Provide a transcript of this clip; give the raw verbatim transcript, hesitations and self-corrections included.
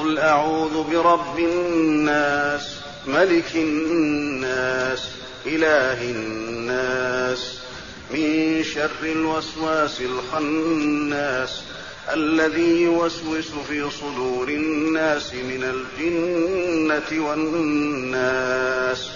قُلْ أَعُوذُ بِرَبِّ النَّاسِ مَلِكِ النَّاسِ إِلَٰهِ النَّاسِ مِن شَرِّ الْوَسْوَاسِ الْخَنَّاسِ الَّذِي يُوَسْوِسُ فِي صُدُورِ النَّاسِ مِنَ الْجِنَّةِ وَالنَّاسِ